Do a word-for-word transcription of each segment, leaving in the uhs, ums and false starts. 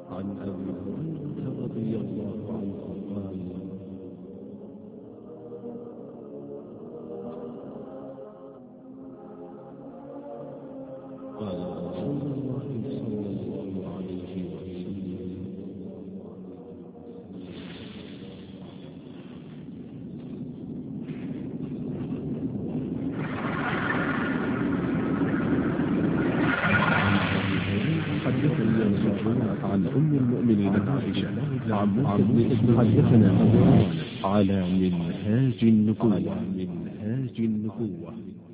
عن أبي هريرة رضي الله عنه قال قال رسول الله صلى الله عليه وسلم عن أم المؤمنين عائشة عن حدثنا على منهاج النبوة منهاج النبوة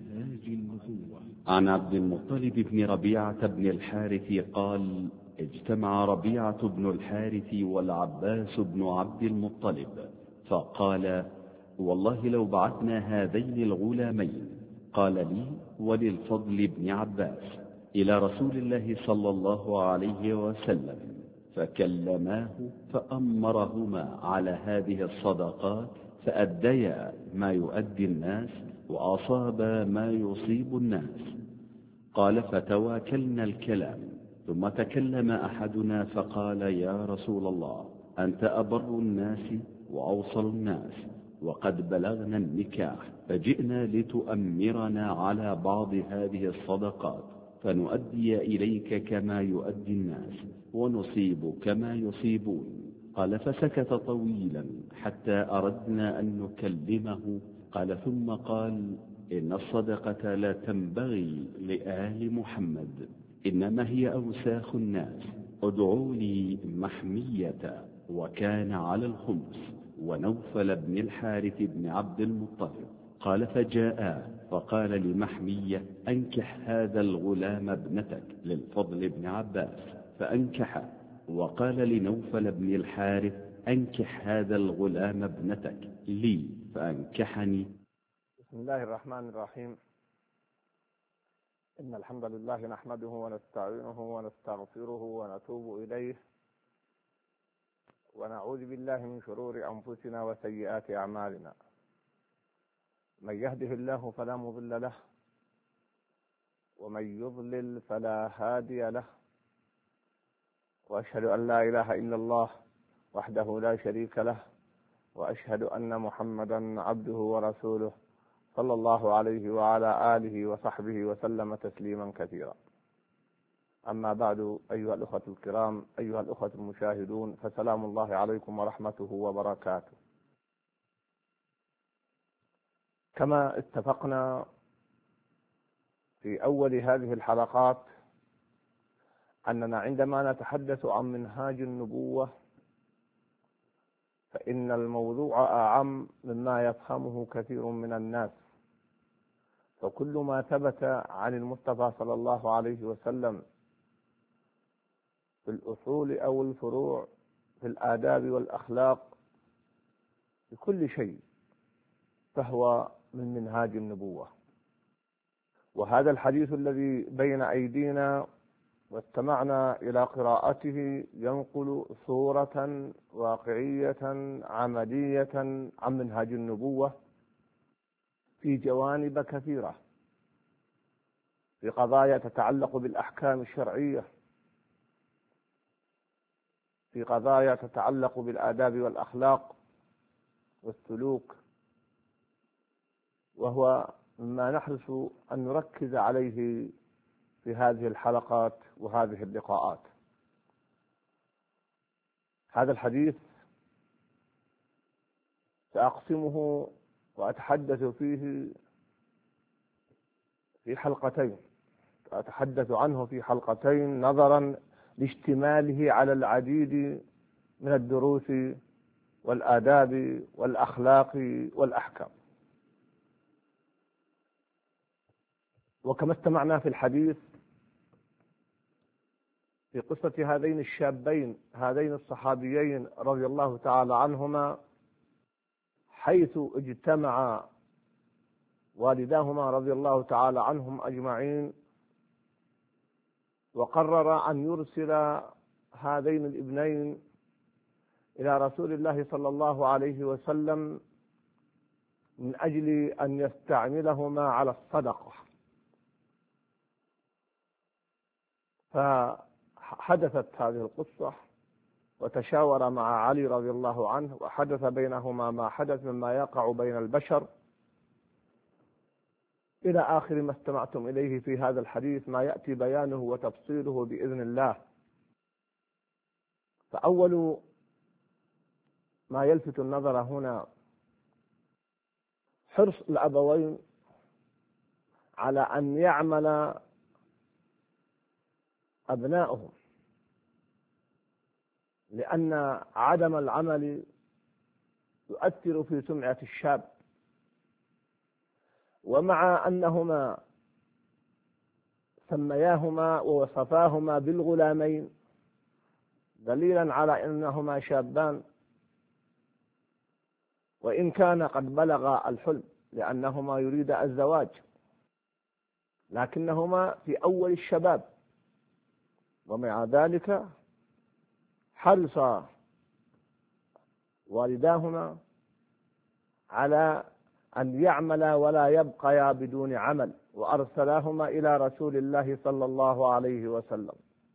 عن عبد المطلب بن ربيعة بن الحارث قال: اجتمع ربيعة بن الحارث والعباس بن عبد المطلب فقال: والله لو بعثنا هذين الغلامين، قال لي وللفضل بن عباس، إلى رسول الله صلى الله عليه وسلم فكلماه فأمرهما على هذه الصدقات فأديا ما يؤدي الناس وأصاب ما يصيب الناس. قال: فتواكلنا الكلام، ثم تكلم أحدنا فقال: يا رسول الله، أنت أبر الناس وأوصل الناس، وقد بلغنا النكاح، فجئنا لتؤمرنا على بعض هذه الصدقات فنؤدي إليك كما يؤدي الناس ونصيب كما يصيبون. قال: فسكت طويلا حتى أردنا أن نكلمه. قال: ثم قال: إن الصدقة لا تنبغي لآل محمد، إنما هي أوساخ الناس، ادعوا لي محمية وكان على الخمس ونوفل بن الحارث بن عبد المطلب. قال: فجاء فقال لمحمية: أنكح هذا الغلام ابنتك للفضل بن عباس، فأنكح. وقال لنوفل بن الحارث: أنكح هذا الغلام ابنتك لي، فأنكحني. بسم الله الرحمن الرحيم. إن الحمد لله نحمده ونستعينه ونستغفره ونتوب إليه، ونعوذ بالله من شرور أنفسنا وسيئات أعمالنا. من يهده الله فلا مضل له، ومن يضلل فلا هادي له، وأشهد أن لا إله إلا الله وحده لا شريك له، وأشهد أن محمدا عبده ورسوله صلى الله عليه وعلى آله وصحبه وسلم تسليما كثيرا. أما بعد، أيها الأخوة الكرام، أيها الأخوة المشاهدون، فسلام الله عليكم ورحمته وبركاته. كما اتفقنا في أول هذه الحلقات أننا عندما نتحدث عن منهاج النبوة فإن الموضوع أعم مما يفهمه كثير من الناس، فكل ما ثبت عن المصطفى صلى الله عليه وسلم في الأصول أو الفروع، في الآداب والأخلاق، في كل شيء، فهو من منهاج النبوة. وهذا الحديث الذي بين أيدينا واستمعنا إلى قراءته ينقل صورة واقعية عملية عن منهاج النبوة في جوانب كثيرة، في قضايا تتعلق بالأحكام الشرعية، في قضايا تتعلق بالآداب والأخلاق والسلوك، وهو مما نحرص أن نركز عليه في هذه الحلقات وهذه اللقاءات. هذا الحديث سأقسمه وأتحدث فيه في حلقتين، أتحدث عنه في حلقتين نظرا لاشتماله على العديد من الدروس والآداب والأخلاق والأحكام. وكما استمعنا في الحديث في قصة هذين الشابين، هذين الصحابيين رضي الله تعالى عنهما، حيث اجتمع والداهما رضي الله تعالى عنهم أجمعين، وقرر أن يرسل هذين الابنين إلى رسول الله صلى الله عليه وسلم من أجل أن يستعملهما على الصدقة. فحدثت هذه القصة وتشاور مع علي رضي الله عنه، وحدث بينهما ما حدث مما يقع بين البشر إلى آخر ما استمعتم إليه في هذا الحديث، ما يأتي بيانه وتفصيله بإذن الله. فأول ما يلفت النظر هنا حرص الأبوين على أن يعمل أبنائهم، لأن عدم العمل يؤثر في سمعة الشاب. ومع أنهما سمياهما ووصفاهما بالغلامين دليلا على أنهما شابان، وإن كان قد بلغ الحلم لأنهما يريد الزواج، لكنهما في أول الشباب. ومع ذلك حرص والداهما على أن يعملا ولا يبقيا بدون عمل، وأرسلاهما إلى رسول الله صلى الله عليه وسلم.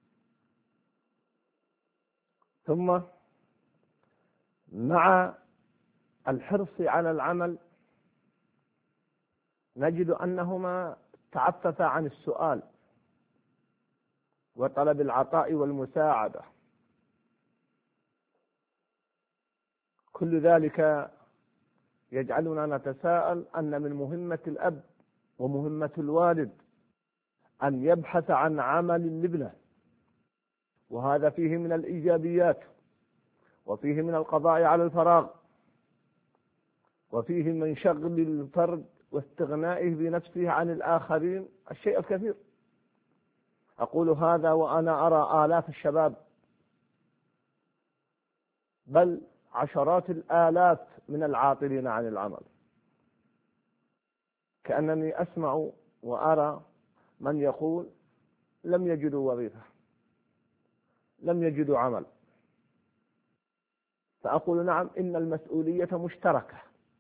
ثم مع الحرص على العمل نجد أنهما تعففا عن السؤال وطلب العطاء والمساعدة. كل ذلك يجعلنا نتساءل أن من مهمة الأب ومهمة الوالد أن يبحث عن عمل لابنه، وهذا فيه من الإيجابيات، وفيه من القضاء على الفراغ، وفيه من شغل الفرد واستغنائه بنفسه عن الآخرين الشيء الكثير. أقول هذا وأنا أرى آلاف الشباب بل عشرات الآلاف من العاطلين عن العمل، كأنني أسمع وأرى من يقول لم يجدوا وظيفة، لم يجدوا عمل. فأقول نعم، إن المسؤولية مشتركة.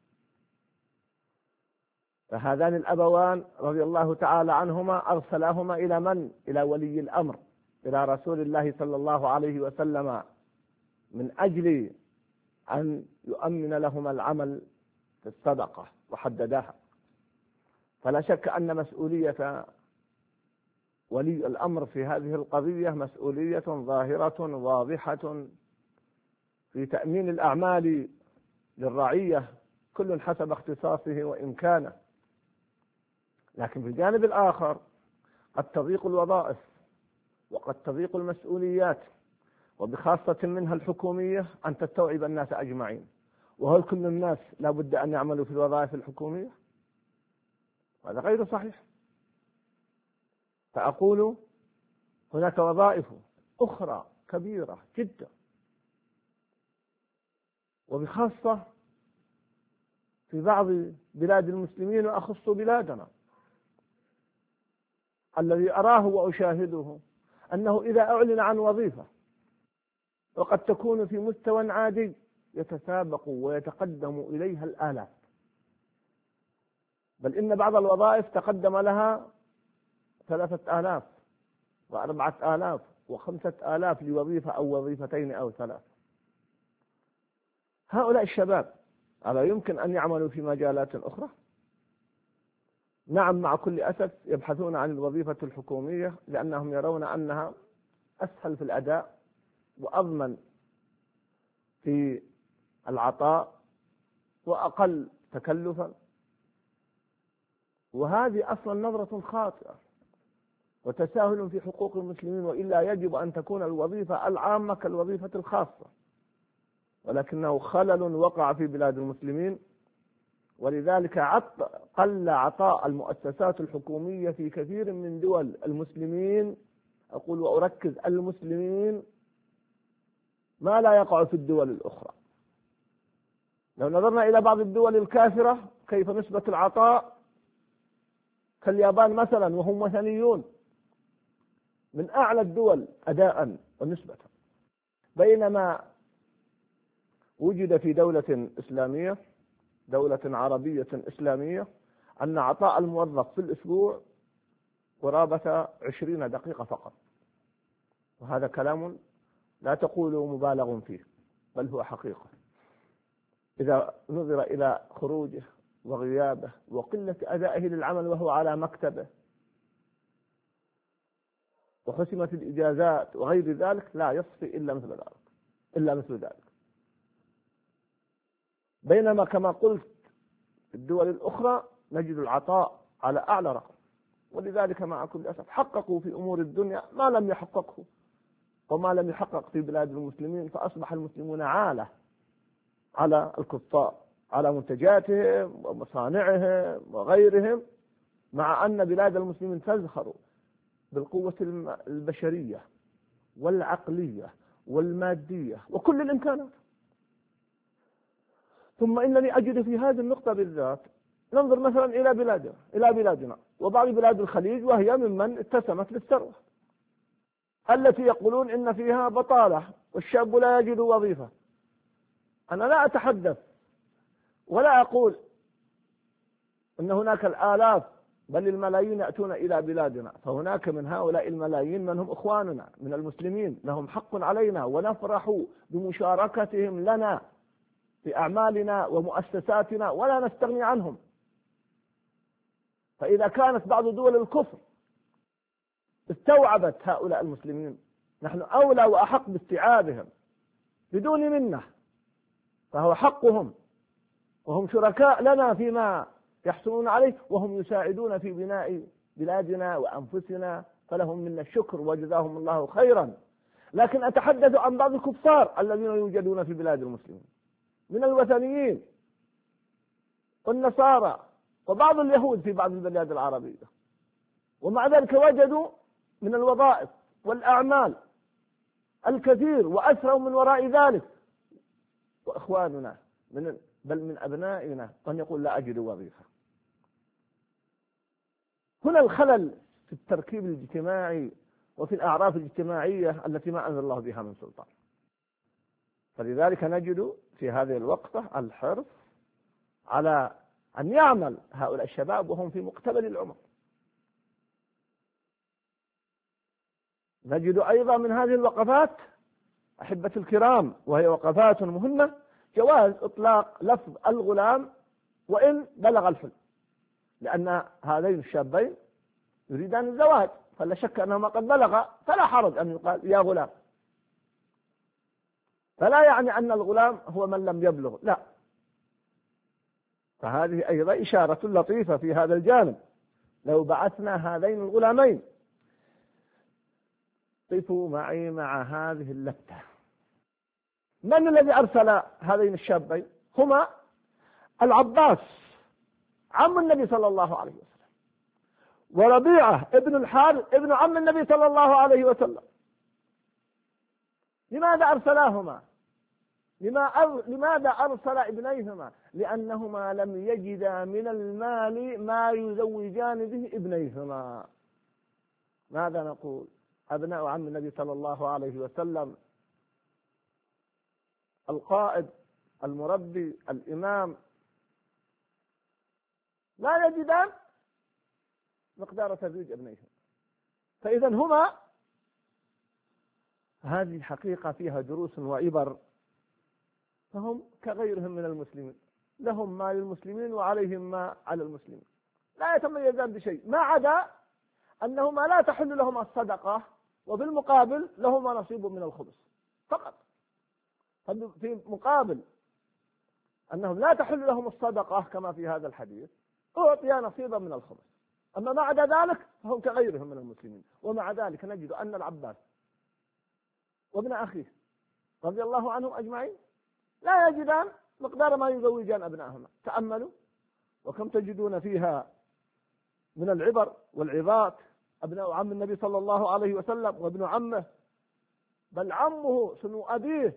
فهذان الأبوان رضي الله تعالى عنهما أرسلاهما إلى من؟ إلى ولي الأمر، إلى رسول الله صلى الله عليه وسلم، من أجل أن يؤمن لهما العمل في الصدقة وحددها. فلا شك أن مسؤولية ولي الأمر في هذه القضية مسؤولية ظاهرة واضحة في تأمين الأعمال للرعية، كل حسب اختصاصه وإمكانه. لكن في الجانب الآخر قد تضيق الوظائف وقد تضيق المسؤوليات، وبخاصة منها الحكومية، أن تستوعب الناس أجمعين. وهل كل الناس لا بد أن يعملوا في الوظائف الحكومية؟ هذا غير صحيح. فأقول هناك وظائف أخرى كبيرة جدا، وبخاصة في بعض بلاد المسلمين، وأخص بلادنا. الذي أراه وأشاهده أنه إذا أعلن عن وظيفة وقد تكون في مستوى عادي يتسابق ويتقدم إليها الآلاف، بل إن بعض الوظائف تقدم لها ثلاثة آلاف وأربعة آلاف وخمسة آلاف لوظيفة أو وظيفتين أو ثلاث. هؤلاء الشباب ألا يمكن أن يعملوا في مجالات أخرى؟ نعم، مع كل أسف يبحثون عن الوظيفة الحكومية لأنهم يرون أنها أسهل في الأداء وأضمن في العطاء وأقل تكلفا. وهذه أصلا نظرة خاطئة وتساهل في حقوق المسلمين، وإلا يجب أن تكون الوظيفة العامة كالوظيفة الخاصة، ولكنه خلل وقع في بلاد المسلمين. ولذلك عط قل عطاء المؤسسات الحكومية في كثير من دول المسلمين، أقول وأركز المسلمين، ما لا يقع في الدول الأخرى. لو نظرنا إلى بعض الدول الكافرة كيف نسبة العطاء، كاليابان مثلا وهم وثنيون، من أعلى الدول أداء ونسبة، بينما وجد في دولة إسلامية، دولة عربية إسلامية، أن عطاء الموظف في الأسبوع قرابة عشرين دقيقة فقط. وهذا كلام لا تقولوا مبالغ فيه، بل هو حقيقة. إذا نظر إلى خروجه وغيابه وقلة أدائه للعمل وهو على مكتبه وحسمت الإجازات وغير ذلك، لا يصفي إلا مثل ذلك إلا مثل ذلك. بينما كما قلت في الدول الأخرى نجد العطاء على أعلى رقم، ولذلك مع كل أسف حققوا في أمور الدنيا ما لم يحققه وما لم يحقق في بلاد المسلمين، فأصبح المسلمون عالة على الكفار على منتجاتهم ومصانعهم وغيرهم، مع أن بلاد المسلمين تزخر بالقوة البشرية والعقلية والمادية وكل الإمكانات. ثم إنني أجد في هذه النقطة بالذات، ننظر مثلا إلى بلادنا إلى بلادنا وبعض بلاد الخليج، وهي ممن اتسمت للثروة، التي يقولون إن فيها بطالة والشاب لا يجد وظيفة. أنا لا أتحدث ولا أقول أن هناك الآلاف بل الملايين يأتون إلى بلادنا، فهناك من هؤلاء الملايين من هم إخواننا من المسلمين لهم حق علينا، ونفرح بمشاركتهم لنا في أعمالنا ومؤسساتنا ولا نستغني عنهم. فإذا كانت بعض دول الكفر استوعبت هؤلاء المسلمين، نحن أولى وأحق باستيعابهم بدون منه، فهو حقهم، وهم شركاء لنا فيما يحصلون عليه، وهم يساعدون في بناء بلادنا وأنفسنا، فلهم منا الشكر وجزاهم الله خيرا. لكن أتحدث عن بعض الكفار الذين يوجدون في بلاد المسلمين من الوثنيين والنصارى وبعض اليهود في بعض البلاد العربية، ومع ذلك وجدوا من الوظائف والأعمال الكثير وأسروا من وراء ذلك. وإخواننا من بل من أبنائنا من يقول لا أجد وظيفة. هنا الخلل في التركيب الاجتماعي وفي الأعراف الاجتماعية التي ما أنزل الله بها من سلطان. فلذلك نجد في هذه الوقفة الحرص على أن يعمل هؤلاء الشباب وهم في مقتبل العمر. نجد أيضا من هذه الوقفات أحبة الكرام، وهي وقفات مهمة، جواز إطلاق لفظ الغلام وإن بلغ الحلم، لأن هذين الشابين يريدان الزواج، فلا شك أنهما قد بلغ، فلا حرج أن يقال يا غلام. فلا يعني أن الغلام هو من لم يبلغ، لا. فهذه أيضا إشارة لطيفة في هذا الجانب. لو بعثنا هذين الغلامين، قفوا معي مع هذه اللفتة. من الذي أرسل هذين الشابين؟ هما العباس عم النبي صلى الله عليه وسلم، وربيعة ابن الحارث ابن عم النبي صلى الله عليه وسلم. لماذا أرسلاهما؟ لماذا أرسل ابنيهما؟ لأنهما لم يجدا من المال ما يزوجان به ابنيهما. ماذا نقول؟ أبناء عم النبي صلى الله عليه وسلم، القائد المربي الإمام، لا يجدان مقدار تزويج ابنيهم. فإذا هما، هذه حقيقة فيها دروس وعبر، فهم كغيرهم من المسلمين، لهم ما للمسلمين وعليهم ما على المسلمين، لا يتميزان بشيء، ما عدا أنهما لا تحل لهم الصدقة، وبالمقابل لهما نصيب من الخبز فقط. في مقابل أنهم لا تحل لهم الصدقة كما في هذا الحديث، أعطيا نصيبا من الخبز، أما ما عدا ذلك فهم كغيرهم من المسلمين. ومع ذلك نجد أن العباس وابن أخيه رضي الله عنهم أجمعين لا يجدان مقدار ما يزوجان أبنائهما. تأملوا وكم تجدون فيها من العبر والعظات. أبناء عم النبي صلى الله عليه وسلم وابن عمه، بل عمه سنو أبيه،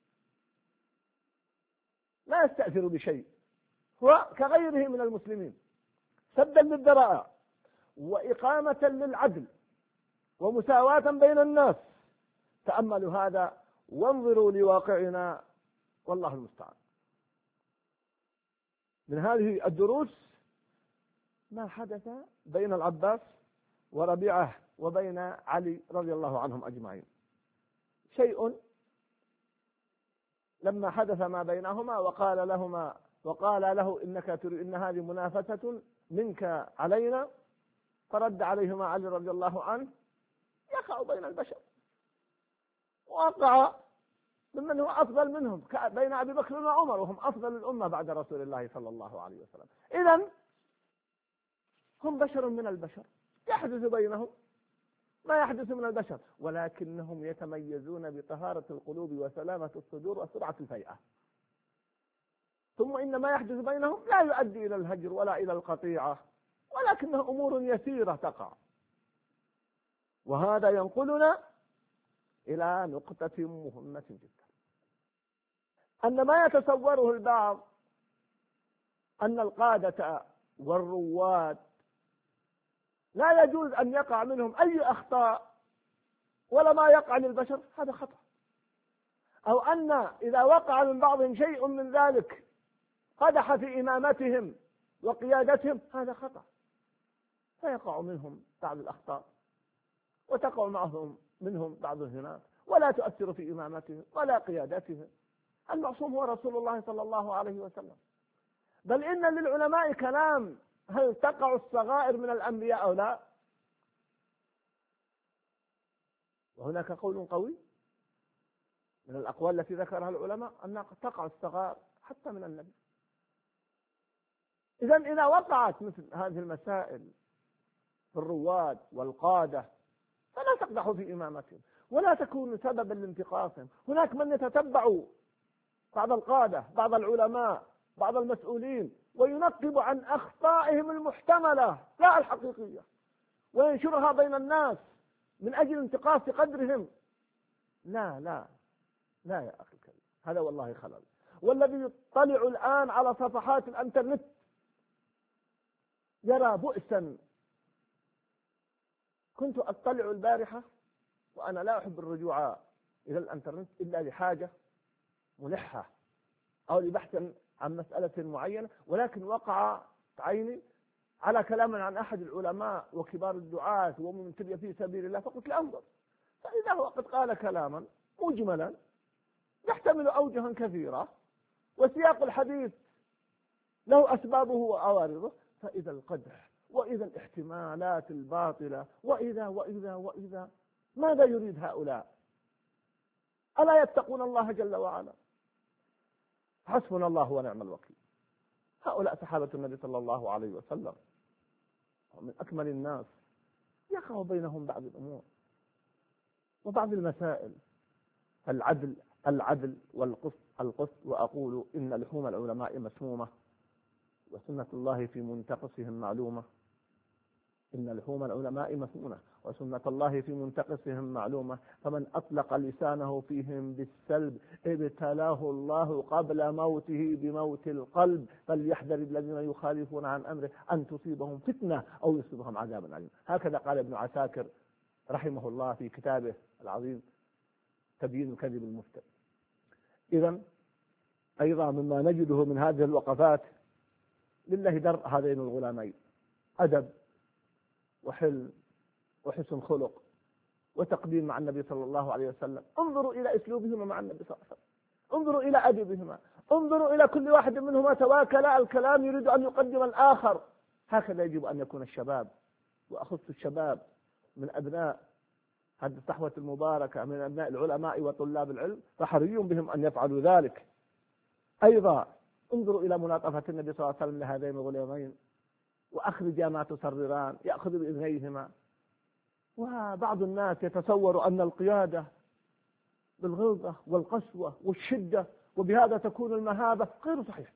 لا يستأثر بشيء، هو كغيره من المسلمين، سدا للذرائع وإقامة للعدل ومساواة بين الناس. تأملوا هذا وانظروا لواقعنا، والله المستعان. من هذه الدروس ما حدث بين العباس وربيعة وبين علي رضي الله عنهم أجمعين، شيء لما حدث ما بينهما وقال لهما وقال له إنك تريد إن هذه منافسة منك علينا، فرد عليهما علي رضي الله عنه: يقع بين البشر، وقع ممن هو أفضل منهم بين أبي بكر وعمر، وهم أفضل الأمة بعد رسول الله صلى الله عليه وسلم. إذن هم بشر من البشر، يحدث بينهم ما يحدث من البشر، ولكنهم يتميزون بطهارة القلوب وسلامة الصدور وسرعة الفيئة. ثم إن ما يحدث بينهم لا يؤدي إلى الهجر ولا إلى القطيعة، ولكنها أمور يسيرة تقع. وهذا ينقلنا إلى نقطة مهمة جدا، أن ما يتصوره البعض أن القادة والرواد لا يجوز أن يقع منهم أي أخطاء ولا ما يقع للبشر، هذا خطأ. أو أن إذا وقع من بعضهم شيء من ذلك قدح في إمامتهم وقيادتهم، هذا خطأ، فيقع منهم بعض الأخطاء وتقع معهم منهم بعض الهنات، ولا تؤثر في إمامتهم ولا قيادتهم. المعصوم هو رسول الله صلى الله عليه وسلم. بل إن للعلماء كلام: هل تقع الصغائر من الأنبياء أو لا؟ وهناك قول قوي من الأقوال التي ذكرها العلماء أن تقع الصغائر حتى من النبي. إذن إذا وقعت مثل هذه المسائل في الرواد والقادة فلا تقدحوا في إمامتهم ولا تكونوا سببا لانتقاصهم. هناك من يتتبع بعض القادة، بعض العلماء، بعض المسؤولين، وينقب عن أخطائهم المحتملة لا الحقيقية، وينشرها بين الناس من أجل انتقاص قدرهم. لا لا لا يا أخي الكريم، هذا والله خلل. والذي يطلع الآن على صفحات الانترنت يرى بؤسا. كنت أطلع البارحة، وأنا لا أحب الرجوع إلى الانترنت إلا لحاجة ملحة أو لبحث عن مسألة معينة، ولكن وقع عيني على كلام عن أحد العلماء وكبار الدعاة ومن تبي في سبيل الله، فقلت لأنظر، فإذا هو قد قال كلاما مجملا يحتمل أوجها كثيرة، وسياق الحديث له أسبابه وعوارضه، فإذا القدح وإذا الاحتمالات الباطلة وإذا وإذا وإذا ماذا يريد هؤلاء؟ ألا يتقون الله جل وعلا؟ حسبنا الله ونعم الوكيل. هؤلاء صحابة النبي صلى الله عليه وسلم ومن أكمل الناس، يقع بينهم بعض الأمور وبعض المسائل. العدل العدل والقسط القسط، وأقول إن لحوم العلماء مسمومة وسنة الله في منتقصهم معلومة. إن لحوم العلماء مسمومة وسنة الله في منتقصهم معلومة، فمن أطلق لسانه فيهم بالسلب ابتلاه الله قبل موته بموت القلب، فليحذر الذين يخالفون عن أمره أن تصيبهم فتنة أو يصيبهم عذاب أليم. هكذا قال ابن عساكر رحمه الله في كتابه العظيم تبيين الكذب المفتر. إذن أيضا مما نجده من هذه الوقفات لله در هذين الغلامين: أدب وحلم وحسن خلق وتقديم مع النبي صلى الله عليه وسلم. انظروا إلى أسلوبهما مع النبي صلى الله عليه وسلم، انظروا إلى أدبهما، انظروا إلى كل واحد منهما تواكل الكلام يريد أن يقدم الآخر. هكذا يجب أن يكون الشباب، وأخص الشباب من أبناء هذه الصحوة المباركة من أبناء العلماء وطلاب العلم، فحري بهم أن يفعلوا ذلك. أيضا انظروا إلى ملاطفة النبي صلى الله عليه وسلم لهذين الغلامين، وأخرج ما تصرران، يأخذ بإذنيهما. وبعض الناس يتصور أن القيادة بالغلظة والقسوة والشدة وبهذا تكون المهابة، غير صحيح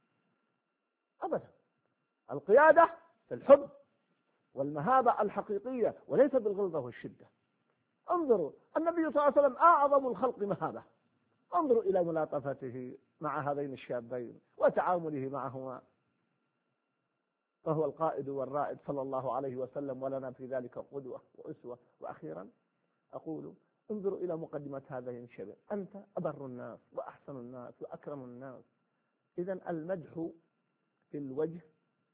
أبدا. القيادة في الحب والمهابة الحقيقية وليس بالغلظة والشدة. انظروا النبي صلى الله عليه وسلم أعظم الخلق مهابة، انظروا إلى ملاطفته مع هذين الشابين وتعامله معهما، فهو القائد والرائد صلى الله عليه وسلم، ولنا في ذلك قدوة وأسوة. وأخيرا أقول انظروا إلى مقدمة هذين الشباب: أنت أبر الناس وأحسن الناس وأكرم الناس. إذن المدح في الوجه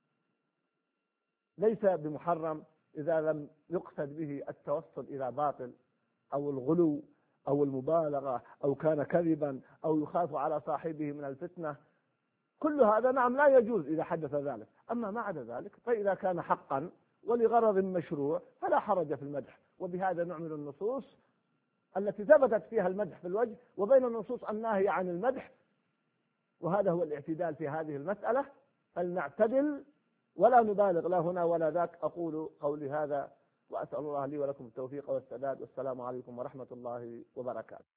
ليس بمحرم إذا لم يقصد به التوصل إلى باطل أو الغلو أو المبالغة أو كان كذبا أو يخاف على صاحبه من الفتنة، كل هذا نعم لا يجوز إذا حدث ذلك. أما ما عدا ذلك فإذا كان حقا ولغرض مشروع فلا حرج في المدح. وبهذا نعمل النصوص التي ثبتت فيها المدح في الوجه وبين النصوص الناهية عن المدح، وهذا هو الاعتدال في هذه المسألة. فلنعتدل ولا نبالغ لا هنا ولا ذاك. أقول قولي هذا وأسأل الله لي ولكم التوفيق والسداد، والسلام عليكم ورحمة الله وبركاته.